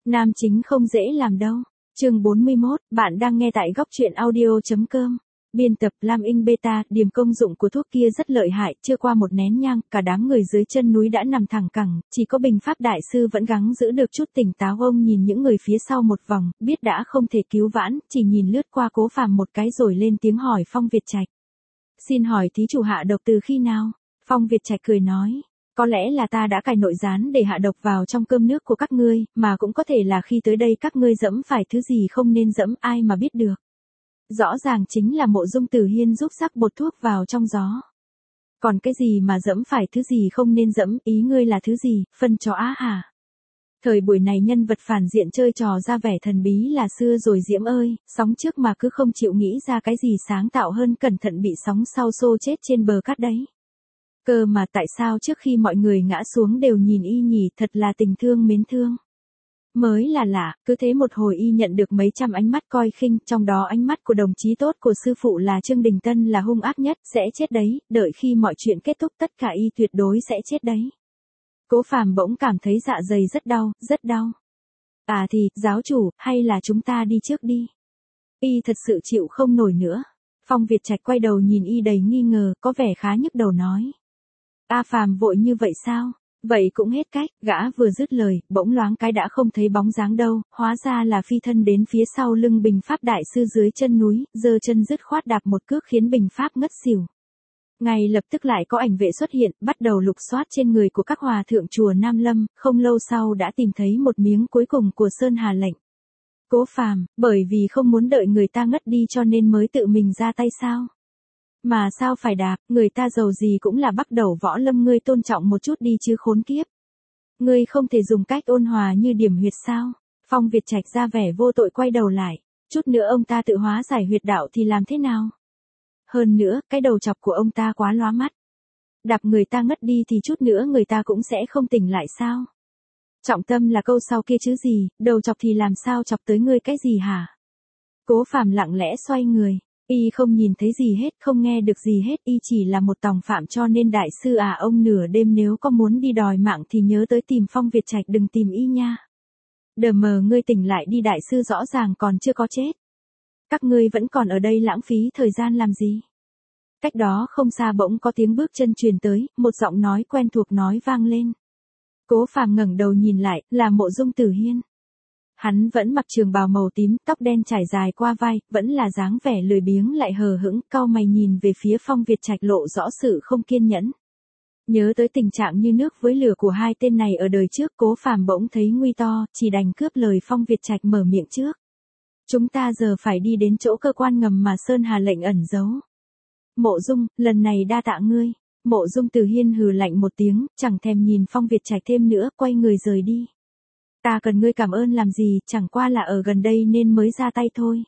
Nam chính không dễ làm đâu. Chương 41, bạn đang nghe tại góc truyện audio.com. Biên tập Lam Inh Beta. Điểm công dụng của thuốc kia rất lợi hại, chưa qua một nén nhang, cả đám người dưới chân núi đã nằm thẳng cẳng, chỉ có Bình Pháp đại sư vẫn gắng giữ được chút tỉnh táo. Ông nhìn những người phía sau một vòng, biết đã không thể cứu vãn, chỉ nhìn lướt qua Cố Phàm một cái rồi lên tiếng hỏi Phong Việt Trạch. Xin hỏi thí chủ hạ độc từ khi nào? Phong Việt Trạch cười nói. Có lẽ là ta đã cài nội gián để hạ độc vào trong cơm nước của các ngươi, mà cũng có thể là khi tới đây các ngươi dẫm phải thứ gì không nên dẫm, ai mà biết được. Rõ ràng chính là Mộ Dung Tử Hiên giúp rắc bột thuốc vào trong gió. Còn cái gì mà dẫm phải thứ gì không nên dẫm, ý ngươi là thứ gì, phân chó á hả? Thời buổi này nhân vật phản diện chơi trò ra vẻ thần bí là xưa rồi Diễm ơi, sóng trước mà cứ không chịu nghĩ ra cái gì sáng tạo hơn, cẩn thận bị sóng sau xô chết trên bờ cát đấy. Cơ mà tại sao trước khi mọi người ngã xuống đều nhìn y nhỉ, thật là tình thương mến thương. Mới là lạ, cứ thế một hồi y nhận được mấy trăm ánh mắt coi khinh, trong đó ánh mắt của đồng chí tốt của sư phụ là Trương Đình Tân là hung ác nhất, sẽ chết đấy, đợi khi mọi chuyện kết thúc tất cả y tuyệt đối sẽ chết đấy. Cố Phàm bỗng cảm thấy dạ dày rất đau, rất đau. À thì, giáo chủ, hay là chúng ta đi trước đi. Y thật sự chịu không nổi nữa. Phong Việt Trạch quay đầu nhìn y đầy nghi ngờ, có vẻ khá nhức đầu nói. A Phàm vội như vậy sao? Vậy cũng hết cách, gã vừa dứt lời, bỗng loáng cái đã không thấy bóng dáng đâu, hóa ra là phi thân đến phía sau lưng Bình Pháp đại sư dưới chân núi, giơ chân dứt khoát đạp một cước khiến Bình Pháp ngất xỉu. Ngay lập tức lại có ảnh vệ xuất hiện, bắt đầu lục soát trên người của các hòa thượng chùa Nam Lâm, không lâu sau đã tìm thấy một miếng cuối cùng của Sơn Hà lệnh. Cố Phàm, bởi vì không muốn đợi người ta ngất đi cho nên mới tự mình ra tay sao? Mà sao phải đạp, người ta giàu gì cũng là bắt đầu võ lâm, ngươi tôn trọng một chút đi chứ khốn kiếp. Ngươi không thể dùng cách ôn hòa như điểm huyệt sao? Phong Việt Trạch ra vẻ vô tội quay đầu lại, chút nữa ông ta tự hóa giải huyệt đạo thì làm thế nào? Hơn nữa, cái đầu chọc của ông ta quá lóa mắt. Đạp người ta ngất đi thì chút nữa người ta cũng sẽ không tỉnh lại sao? Trọng tâm là câu sau kia chứ gì, đầu chọc thì làm sao chọc tới ngươi cái gì hả? Cố Phàm lặng lẽ xoay người. Y không nhìn thấy gì hết, không nghe được gì hết, y chỉ là một tòng phạm cho nên đại sư à, ông nửa đêm nếu có muốn đi đòi mạng thì nhớ tới tìm Phong Việt Trạch, đừng tìm y nha. Đờ mờ, ngươi tỉnh lại đi, đại sư rõ ràng còn chưa có chết. Các ngươi vẫn còn ở đây lãng phí thời gian làm gì? Cách đó không xa bỗng có tiếng bước chân truyền tới, một giọng nói quen thuộc nói vang lên. Cố Phàm ngẩng đầu nhìn lại, là Mộ Dung Tử Hiên. Hắn vẫn mặc trường bào màu tím, tóc đen trải dài qua vai, vẫn là dáng vẻ lười biếng lại hờ hững, cau mày nhìn về phía Phong Việt Trạch lộ rõ sự không kiên nhẫn. Nhớ tới tình trạng như nước với lửa của hai tên này ở đời trước, Cố Phàm bỗng thấy nguy to, chỉ đành cướp lời Phong Việt Trạch mở miệng trước. Chúng ta giờ phải đi đến chỗ cơ quan ngầm mà Sơn Hà lệnh ẩn giấu. Mộ Dung, lần này đa tạ ngươi. Mộ Dung Tử Hiên hừ lạnh một tiếng, chẳng thèm nhìn Phong Việt Trạch thêm nữa, quay người rời đi. Ta cần ngươi cảm ơn làm gì, chẳng qua là ở gần đây nên mới ra tay thôi.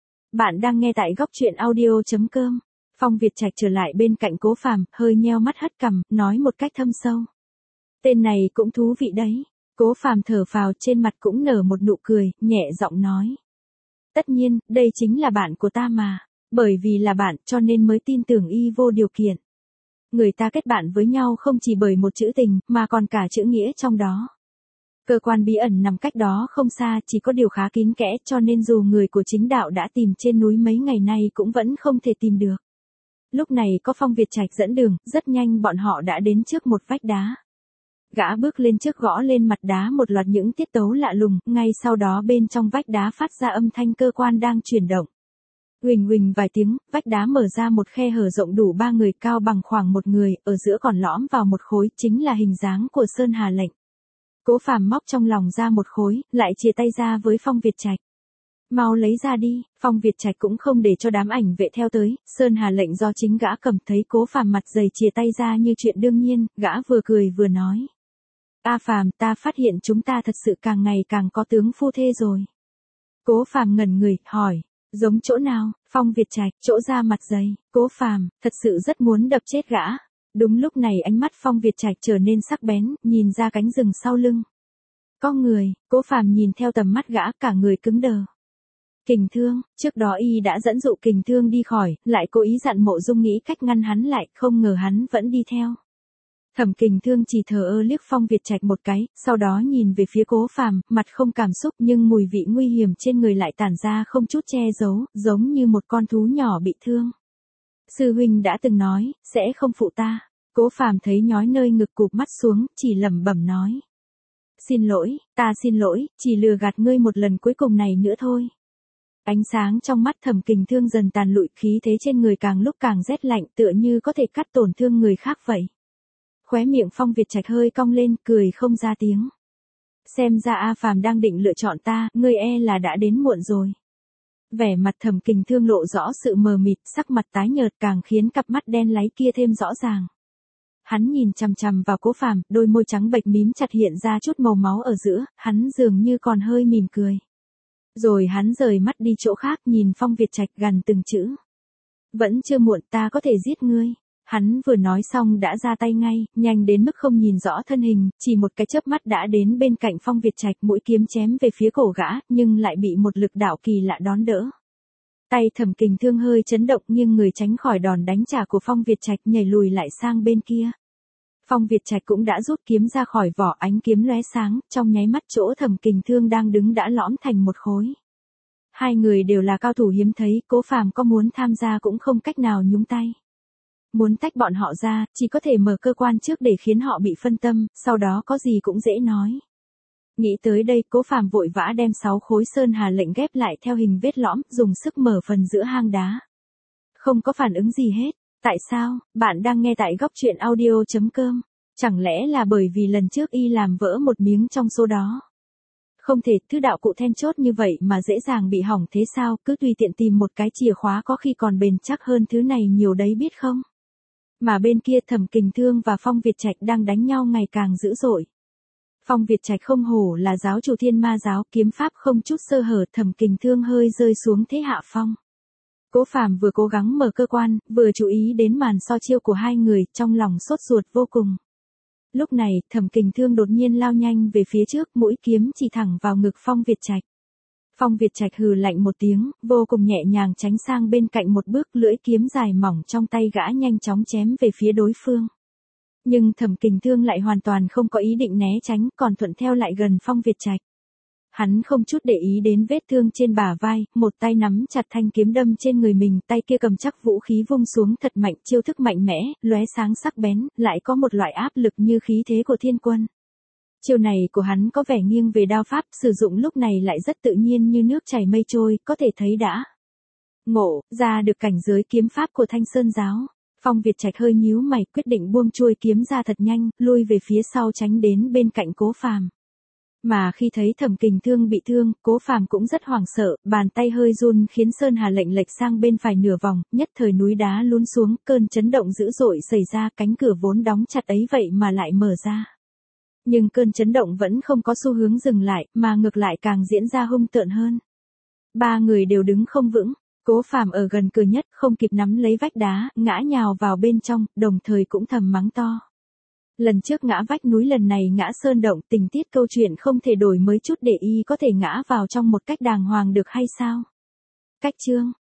Bạn đang nghe tại góc truyện audio.com. Phong Việt Trạch trở lại bên cạnh Cố Phàm, hơi nheo mắt hất cằm, nói một cách thâm sâu. Tên này cũng thú vị đấy. Cố Phàm thở phào, trên mặt cũng nở một nụ cười, nhẹ giọng nói. Tất nhiên, đây chính là bạn của ta mà. Bởi vì là bạn cho nên mới tin tưởng y vô điều kiện. Người ta kết bạn với nhau không chỉ bởi một chữ tình, mà còn cả chữ nghĩa trong đó. Cơ quan bí ẩn nằm cách đó không xa, chỉ có điều khá kín kẽ cho nên dù người của chính đạo đã tìm trên núi mấy ngày nay cũng vẫn không thể tìm được. Lúc này có Phong Việt Trạch dẫn đường, rất nhanh bọn họ đã đến trước một vách đá. Gã bước lên trước gõ lên mặt đá một loạt những tiết tấu lạ lùng, ngay sau đó bên trong vách đá phát ra âm thanh cơ quan đang chuyển động. Huỳnh huỳnh vài tiếng, vách đá mở ra một khe hở rộng đủ 3 người cao bằng khoảng một người, ở giữa còn lõm vào một khối, chính là hình dáng của Sơn Hà lệnh. Cố Phàm móc trong lòng ra một khối, lại chia tay ra với Phong Việt Trạch. Mau lấy ra đi. Phong Việt Trạch cũng không để cho đám ảnh vệ theo tới, Sơn Hà lệnh do chính gã cầm, thấy Cố Phàm mặt dày chia tay ra như chuyện đương nhiên, gã vừa cười vừa nói. A Phàm, ta phát hiện chúng ta thật sự càng ngày càng có tướng phu thê rồi. Cố Phàm ngẩn người, hỏi. Giống chỗ nào? Phong Việt Trạch, chỗ da mặt dày. Cố Phàm, thật sự rất muốn đập chết gã. Đúng lúc này ánh mắt Phong Việt Trạch trở nên sắc bén, nhìn ra cánh rừng sau lưng. Có người. Cố Phàm nhìn theo tầm mắt gã, cả người cứng đờ. Kình Thương, trước đó y đã dẫn dụ Kình Thương đi khỏi, lại cố ý dặn Mộ Dung nghĩ cách ngăn hắn lại, không ngờ hắn vẫn đi theo. Thẩm Kình Thương chỉ thờ ơ liếc Phong Việt Trạch một cái, sau đó nhìn về phía Cố Phàm, mặt không cảm xúc nhưng mùi vị nguy hiểm trên người lại tản ra không chút che giấu, giống như một con thú nhỏ bị thương. Sư huynh đã từng nói, sẽ không phụ ta. Cố Phàm thấy nhói nơi ngực cụp mắt xuống, chỉ lẩm bẩm nói. Xin lỗi, ta xin lỗi, chỉ lừa gạt ngươi một lần cuối cùng này nữa thôi. Ánh sáng trong mắt Thẩm Kình Thương dần tàn lụi, khí thế trên người càng lúc càng rét lạnh, tựa như có thể cắt tổn thương người khác vậy. Khóe miệng Phong Việt Trạch hơi cong lên, cười không ra tiếng. Xem ra A Phàm đang định lựa chọn ta, ngươi e là đã đến muộn rồi. Vẻ mặt Thẩm Kình Thương lộ rõ sự mờ mịt, sắc mặt tái nhợt càng khiến cặp mắt đen láy kia thêm rõ ràng. Hắn nhìn chằm chằm vào Cố Phàm, đôi môi trắng bệch mím chặt hiện ra chút màu máu ở giữa, hắn dường như còn hơi mỉm cười. Rồi hắn rời mắt đi chỗ khác, nhìn Phong Việt Trạch gằn từng chữ. Vẫn chưa muộn, ta có thể giết ngươi. Hắn vừa nói xong đã ra tay ngay, nhanh đến mức không nhìn rõ thân hình, chỉ một cái chớp mắt đã đến bên cạnh Phong Việt Trạch, mũi kiếm chém về phía cổ gã, nhưng lại bị một lực đạo kỳ lạ đón đỡ. Tay Thẩm Kình Thương hơi chấn động, nghiêng người tránh khỏi đòn đánh trả của Phong Việt Trạch, nhảy lùi lại sang bên kia. Phong Việt Trạch cũng đã rút kiếm ra khỏi vỏ, ánh kiếm lóe sáng, trong nháy mắt chỗ Thẩm Kình Thương đang đứng đã lõm thành một khối. Hai người đều là cao thủ hiếm thấy, Cố Phàm có muốn tham gia cũng không cách nào nhúng tay. Muốn tách bọn họ ra, chỉ có thể mở cơ quan trước để khiến họ bị phân tâm, sau đó có gì cũng dễ nói. Nghĩ tới đây, Cố Phàm vội vã đem 6 khối sơn hà lệnh ghép lại theo hình vết lõm, dùng sức mở phần giữa hang đá. Không có phản ứng gì hết. Tại sao? Bạn đang nghe tại góc truyện audio.com. Chẳng lẽ là bởi vì lần trước y làm vỡ một miếng trong số đó? Không thể, thứ đạo cụ then chốt như vậy mà dễ dàng bị hỏng thế sao, cứ tùy tiện tìm một cái chìa khóa có khi còn bền chắc hơn thứ này nhiều đấy biết không? Mà bên kia Thẩm Kình Thương và Phong Việt Trạch đang đánh nhau ngày càng dữ dội. Phong Việt Trạch không hổ là giáo chủ Thiên Ma giáo, kiếm pháp không chút sơ hở, Thẩm Kình Thương hơi rơi xuống thế hạ phong. Cố Phàm vừa cố gắng mở cơ quan, vừa chú ý đến màn so chiêu của hai người, trong lòng sốt ruột vô cùng. Lúc này, Thẩm Kình Thương đột nhiên lao nhanh về phía trước, mũi kiếm chỉ thẳng vào ngực Phong Việt Trạch. Phong Việt Trạch hừ lạnh một tiếng, vô cùng nhẹ nhàng tránh sang bên cạnh một bước, lưỡi kiếm dài mỏng trong tay gã nhanh chóng chém về phía đối phương. Nhưng Thẩm Kình Thương lại hoàn toàn không có ý định né tránh, còn thuận theo lại gần Phong Việt Trạch. Hắn không chút để ý đến vết thương trên bả vai, một tay nắm chặt thanh kiếm đâm trên người mình, tay kia cầm chắc vũ khí vung xuống thật mạnh, chiêu thức mạnh mẽ, lóe sáng sắc bén, lại có một loại áp lực như khí thế của thiên quân. Chiêu này của hắn có vẻ nghiêng về đao pháp, sử dụng lúc này lại rất tự nhiên như nước chảy mây trôi, có thể thấy đã ngộ ra được cảnh giới kiếm pháp của Thanh Sơn giáo. Phong Việt Trạch hơi nhíu mày, quyết định buông chuôi kiếm ra thật nhanh, lui về phía sau tránh đến bên cạnh Cố Phàm. Mà khi thấy Thẩm Kình Thương bị thương, Cố Phàm cũng rất hoảng sợ, bàn tay hơi run khiến sơn hà lệnh lệch sang bên phải nửa vòng, nhất thời núi đá lún xuống, cơn chấn động dữ dội xảy ra, cánh cửa vốn đóng chặt ấy vậy mà lại mở ra. Nhưng cơn chấn động vẫn không có xu hướng dừng lại, mà ngược lại càng diễn ra hung tợn hơn. Ba người đều đứng không vững, Cố Phàm ở gần cửa nhất, không kịp nắm lấy vách đá, ngã nhào vào bên trong, đồng thời cũng thầm mắng to. Lần trước ngã vách núi, lần này ngã sơn động, tình tiết câu chuyện không thể đổi mới chút để y có thể ngã vào trong một cách đàng hoàng được hay sao? Cách chương